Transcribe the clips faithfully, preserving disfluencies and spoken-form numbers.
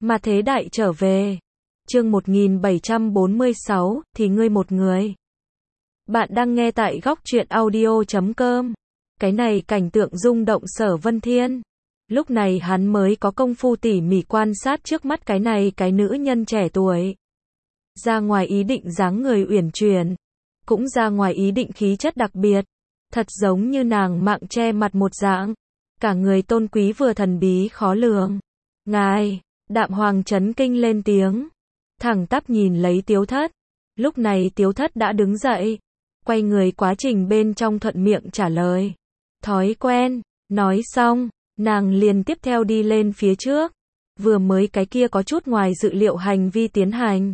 Mà thế đại trở về. Chương một nghìn bảy trăm bốn mươi sáu, thì ngươi một người. Bạn đang nghe tại góc truyện audio chấm com. Cái này cảnh tượng rung động Sở Vân Thiên. Lúc này hắn mới có công phu tỉ mỉ quan sát trước mắt cái này cái nữ nhân trẻ tuổi. Ra ngoài ý định dáng người uyển chuyển, cũng ra ngoài ý định khí chất đặc biệt, thật giống như nàng mạng che mặt một dạng, cả người tôn quý vừa thần bí khó lường. Ngài, Đạm Hoàng chấn kinh lên tiếng, thẳng tắp nhìn lấy Tiếu Thất. Lúc này Tiếu Thất đã đứng dậy, quay người quá trình bên trong thuận miệng trả lời. Thói quen, nói xong, nàng liền tiếp theo đi lên phía trước. Vừa mới cái kia có chút ngoài dự liệu hành vi tiến hành.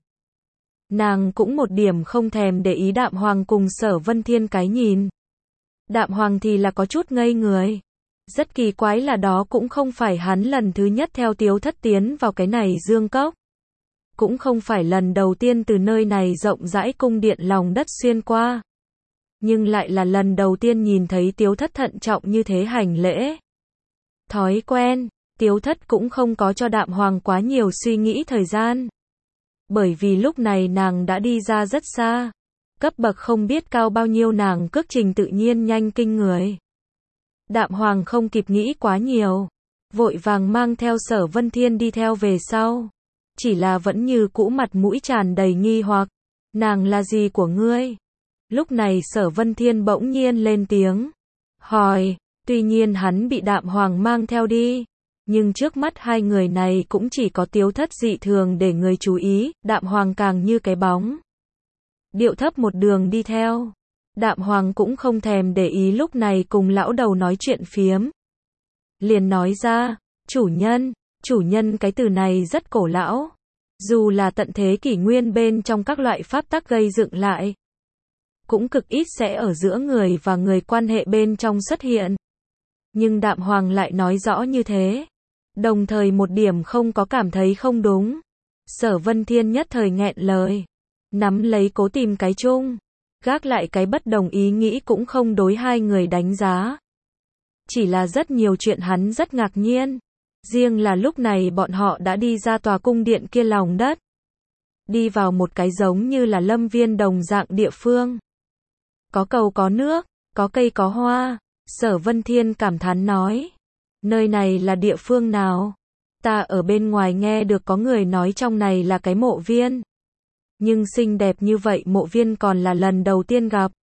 Nàng cũng một điểm không thèm để ý Đạm Hoàng cùng Sở Vân Thiên cái nhìn. Đạm Hoàng thì là có chút ngây người. Rất kỳ quái là đó cũng không phải hắn lần thứ nhất theo Tiếu Thất tiến vào cái này dương cốc. Cũng không phải lần đầu tiên từ nơi này rộng rãi cung điện lòng đất xuyên qua. Nhưng lại là lần đầu tiên nhìn thấy Tiếu Thất thận trọng như thế hành lễ. Thói quen, Tiếu Thất cũng không có cho Đạm Hoàng quá nhiều suy nghĩ thời gian. Bởi vì lúc này nàng đã đi ra rất xa. Cấp bậc không biết cao bao nhiêu, nàng cước trình tự nhiên nhanh kinh người. Đạm Hoàng không kịp nghĩ quá nhiều, vội vàng mang theo Sở Vân Thiên đi theo về sau. Chỉ là vẫn như cũ mặt mũi tràn đầy nghi hoặc. Nàng là gì của ngươi? Lúc này Sở Vân Thiên bỗng nhiên lên tiếng hỏi. Tuy nhiên hắn bị Đạm Hoàng mang theo đi, nhưng trước mắt hai người này cũng chỉ có Tiếu Thất dị thường để người chú ý, Đạm Hoàng càng như cái bóng. Điệu thấp một đường đi theo. Đạm Hoàng cũng không thèm để ý lúc này cùng lão đầu nói chuyện phiếm. Liền nói ra, chủ nhân, chủ nhân cái từ này rất cổ lão. Dù là tận thế kỷ nguyên bên trong các loại pháp tắc gây dựng lại, cũng cực ít sẽ ở giữa người và người quan hệ bên trong xuất hiện. Nhưng Đạm Hoàng lại nói rõ như thế. Đồng thời một điểm không có cảm thấy không đúng. Sở Vân Thiên nhất thời nghẹn lời. Nắm lấy cố tìm cái chung. Gác lại cái bất đồng ý nghĩ cũng không đối hai người đánh giá. Chỉ là rất nhiều chuyện hắn rất ngạc nhiên. Riêng là lúc này bọn họ đã đi ra tòa cung điện kia lòng đất. Đi vào một cái giống như là lâm viên đồng dạng địa phương. Có cầu có nước, có cây có hoa. Sở Vân Thiên cảm thán nói. Nơi này là địa phương nào? Ta ở bên ngoài nghe được có người nói trong này là cái mộ viên. Nhưng xinh đẹp như vậy mộ viên còn là lần đầu tiên gặp.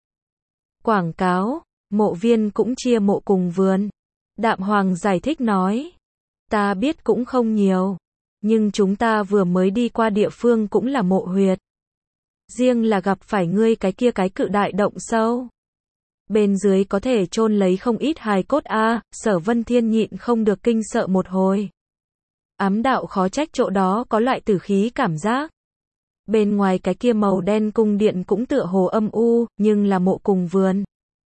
Quảng cáo, mộ viên cũng chia mộ cùng vườn. Đạm Hoàng giải thích nói. Ta biết cũng không nhiều. Nhưng chúng ta vừa mới đi qua địa phương cũng là mộ huyệt. Riêng là gặp phải ngươi cái kia cái cự đại động sâu. Bên dưới có thể chôn lấy không ít hài cốt a. À, Sở Vân Thiên nhịn không được kinh sợ một hồi. Ám đạo khó trách chỗ đó có loại tử khí cảm giác. Bên ngoài cái kia màu đen cung điện cũng tựa hồ âm u, nhưng là mộ cùng vườn.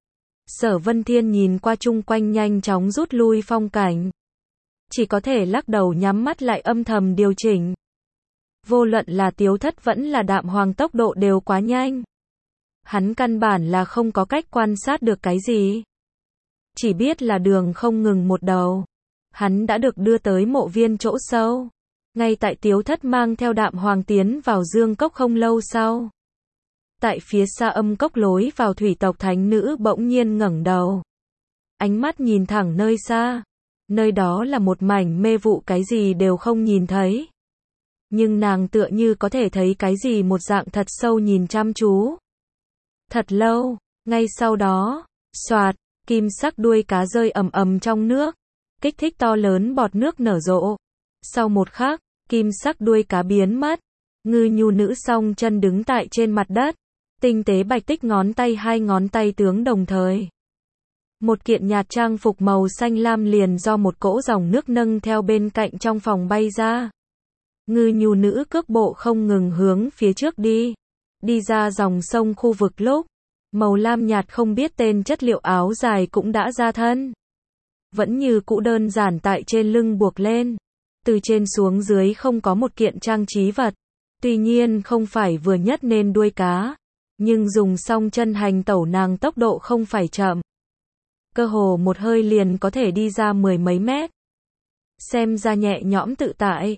Sở Vân Thiên nhìn qua chung quanh nhanh chóng rút lui phong cảnh. Chỉ có thể lắc đầu nhắm mắt lại âm thầm điều chỉnh. Vô luận là Tiếu Thất vẫn là Đạm Hoàng tốc độ đều quá nhanh. Hắn căn bản là không có cách quan sát được cái gì. Chỉ biết là đường không ngừng một đầu. Hắn đã được đưa tới mộ viên chỗ sâu. Ngay tại Tiếu Thất mang theo Đạm Hoàng tiến vào dương cốc không lâu sau. Tại phía xa âm cốc lối vào thủy tộc thánh nữ bỗng nhiên ngẩng đầu. Ánh mắt nhìn thẳng nơi xa. Nơi đó là một mảnh mê vụ, cái gì đều không nhìn thấy. Nhưng nàng tựa như có thể thấy cái gì một dạng thật sâu nhìn chăm chú. Thật lâu, ngay sau đó, xoạt, kim sắc đuôi cá rơi ầm ầm trong nước, kích thích to lớn bọt nước nở rộ. Sau một khắc, kim sắc đuôi cá biến mất, ngư nhu nữ song chân đứng tại trên mặt đất, tinh tế bạch tích ngón tay hai ngón tay tướng đồng thời. Một kiện nhạt trang phục màu xanh lam liền do một cỗ dòng nước nâng theo bên cạnh trong phòng bay ra. Ngư nhu nữ cước bộ không ngừng hướng phía trước đi. Đi ra dòng sông khu vực lúc, màu lam nhạt không biết tên chất liệu áo dài cũng đã ra thân. Vẫn như cũ đơn giản tại trên lưng buộc lên. Từ trên xuống dưới không có một kiện trang trí vật. Tuy nhiên không phải vừa nhất nên đuôi cá. Nhưng dùng song chân hành tẩu nàng tốc độ không phải chậm. Cơ hồ một hơi liền có thể đi ra mười mấy mét. Xem ra nhẹ nhõm tự tại.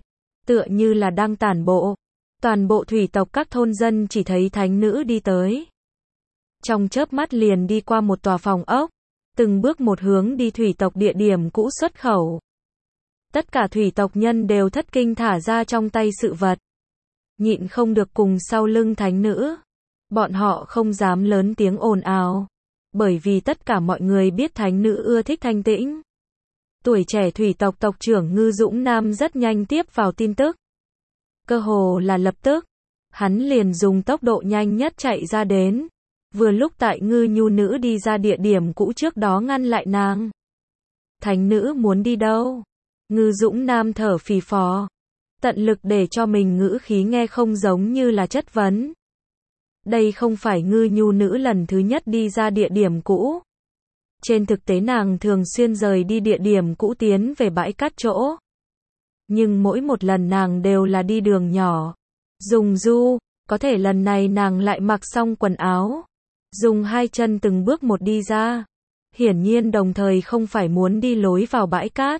tựa như là đang tản bộ. Toàn bộ thủy tộc các thôn dân chỉ thấy thánh nữ đi tới. Trong chớp mắt liền đi qua một tòa phòng ốc, từng bước một hướng đi thủy tộc địa điểm cũ xuất khẩu. Tất cả thủy tộc nhân đều thất kinh thả ra trong tay sự vật. Nhịn không được cùng sau lưng thánh nữ. Bọn họ không dám lớn tiếng ồn ào. Bởi vì tất cả mọi người biết thánh nữ ưa thích thanh tĩnh. Tuổi trẻ thủy tộc tộc trưởng Ngư Dũng Nam rất nhanh tiếp vào tin tức. Cơ hồ là lập tức, hắn liền dùng tốc độ nhanh nhất chạy ra đến. Vừa lúc tại Ngư Nhu nữ đi ra địa điểm cũ trước đó ngăn lại nàng. Thánh nữ muốn đi đâu? Ngư Dũng Nam thở phì phò. Tận lực để cho mình ngữ khí nghe không giống như là chất vấn. Đây không phải Ngư Nhu nữ lần thứ nhất đi ra địa điểm cũ. Trên thực tế nàng thường xuyên rời đi địa điểm cũ tiến về bãi cát chỗ. Nhưng mỗi một lần nàng đều là đi đường nhỏ. Dùng du, có thể lần này nàng lại mặc xong quần áo. Dùng hai chân từng bước một đi ra. Hiển nhiên đồng thời không phải muốn đi lối vào bãi cát.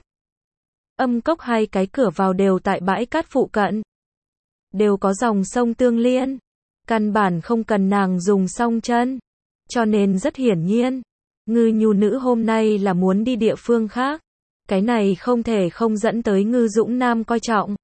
Âm cốc hai cái cửa vào đều tại bãi cát phụ cận. Đều có dòng sông tương liên. Căn bản không cần nàng dùng song chân. Cho nên rất hiển nhiên. Ngư Nhu nữ hôm nay là muốn đi địa phương khác. Cái này không thể không dẫn tới Ngư Dũng Nam coi trọng.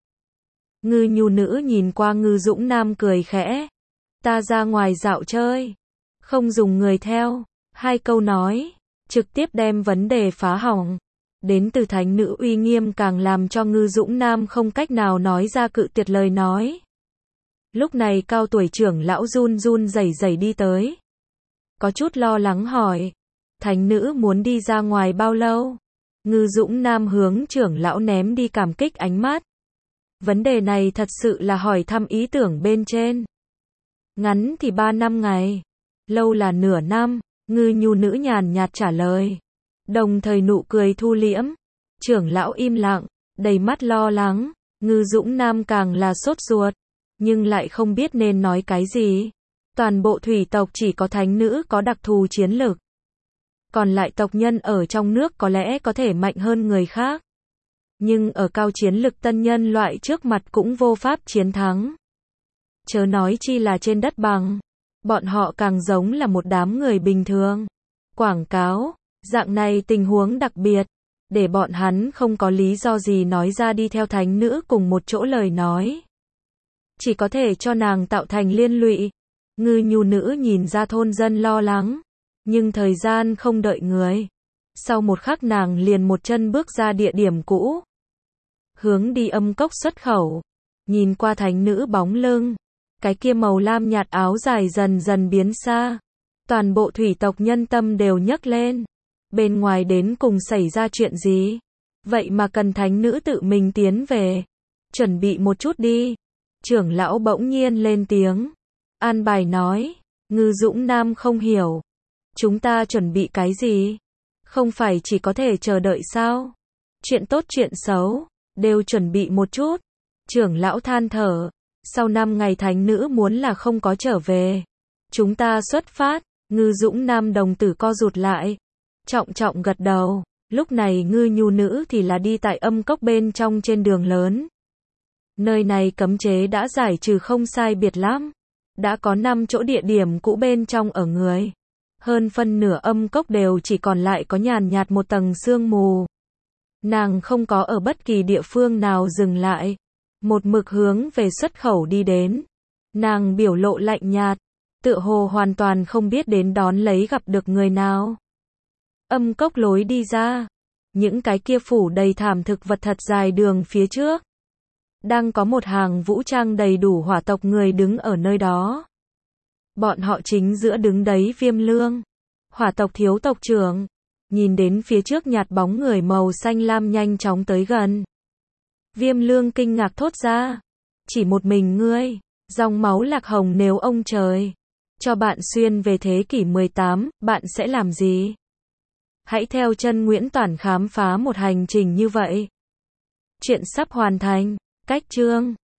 Ngư Nhu nữ nhìn qua Ngư Dũng Nam cười khẽ. Ta ra ngoài dạo chơi. Không dùng người theo. Hai câu nói. Trực tiếp đem vấn đề phá hỏng. Đến từ thánh nữ uy nghiêm càng làm cho Ngư Dũng Nam không cách nào nói ra cự tuyệt lời nói. Lúc này cao tuổi trưởng lão run run rẩy rẩy đi tới. Có chút lo lắng hỏi. Thánh nữ muốn đi ra ngoài bao lâu? Ngư Dũng Nam hướng trưởng lão ném đi cảm kích ánh mắt. Vấn đề này thật sự là hỏi thăm ý tưởng bên trên. Ngắn thì ba năm ngày. Lâu là nửa năm. Ngư Nhu nữ nhàn nhạt trả lời. Đồng thời nụ cười thu liễm. Trưởng lão im lặng, đầy mắt lo lắng. Ngư Dũng Nam càng là sốt ruột. Nhưng lại không biết nên nói cái gì. Toàn bộ thủy tộc chỉ có thánh nữ có đặc thù chiến lược. Còn lại tộc nhân ở trong nước có lẽ có thể mạnh hơn người khác. Nhưng ở cao chiến lực tân nhân loại trước mặt cũng vô pháp chiến thắng. Chớ nói chi là trên đất bằng. Bọn họ càng giống là một đám người bình thường. Quảng cáo, dạng này tình huống đặc biệt. Để bọn hắn không có lý do gì nói ra đi theo thánh nữ cùng một chỗ lời nói. Chỉ có thể cho nàng tạo thành liên lụy. Ngư Nhu nữ nhìn ra thôn dân lo lắng. Nhưng thời gian không đợi người. Sau một khắc nàng liền một chân bước ra địa điểm cũ. Hướng đi âm cốc xuất khẩu. Nhìn qua thánh nữ bóng lưng. Cái kia màu lam nhạt áo dài dần dần biến xa. Toàn bộ thủy tộc nhân tâm đều nhấc lên. Bên ngoài đến cùng xảy ra chuyện gì? Vậy mà cần thánh nữ tự mình tiến về. Chuẩn bị một chút đi. Trưởng lão bỗng nhiên lên tiếng. An bài nói. Ngư Dũng Nam không hiểu. Chúng ta chuẩn bị cái gì? Không phải chỉ có thể chờ đợi sao? Chuyện tốt chuyện xấu, đều chuẩn bị một chút. Trưởng lão than thở. Sau năm ngày thánh nữ muốn là không có trở về. Chúng ta xuất phát. Ngư Dũng Nam đồng tử co rụt lại. Trọng trọng gật đầu. Lúc này Ngư Nhu nữ thì là đi tại âm cốc bên trong trên đường lớn. Nơi này cấm chế đã giải trừ không sai biệt lắm. Đã có năm chỗ địa điểm cũ bên trong ở người. Hơn phân nửa âm cốc đều chỉ còn lại có nhàn nhạt một tầng sương mù. Nàng không có ở bất kỳ địa phương nào dừng lại. Một mực hướng về xuất khẩu đi đến. Nàng biểu lộ lạnh nhạt. Tựa hồ hoàn toàn không biết đến đón lấy gặp được người nào. Âm cốc lối đi ra. Những cái kia phủ đầy thảm thực vật thật dài đường phía trước. Đang có một hàng vũ trang đầy đủ hỏa tộc người đứng ở nơi đó. Bọn họ chính giữa đứng đấy Viêm Lương. Hỏa tộc thiếu tộc trưởng. Nhìn đến phía trước nhạt bóng người màu xanh lam nhanh chóng tới gần. Viêm Lương kinh ngạc thốt ra. Chỉ một mình ngươi. Dòng máu lạc hồng nếu ông trời. Cho bạn xuyên về thế kỷ mười tám, bạn sẽ làm gì? Hãy theo chân Nguyễn Toản khám phá một hành trình như vậy. Chuyện sắp hoàn thành. Cách chương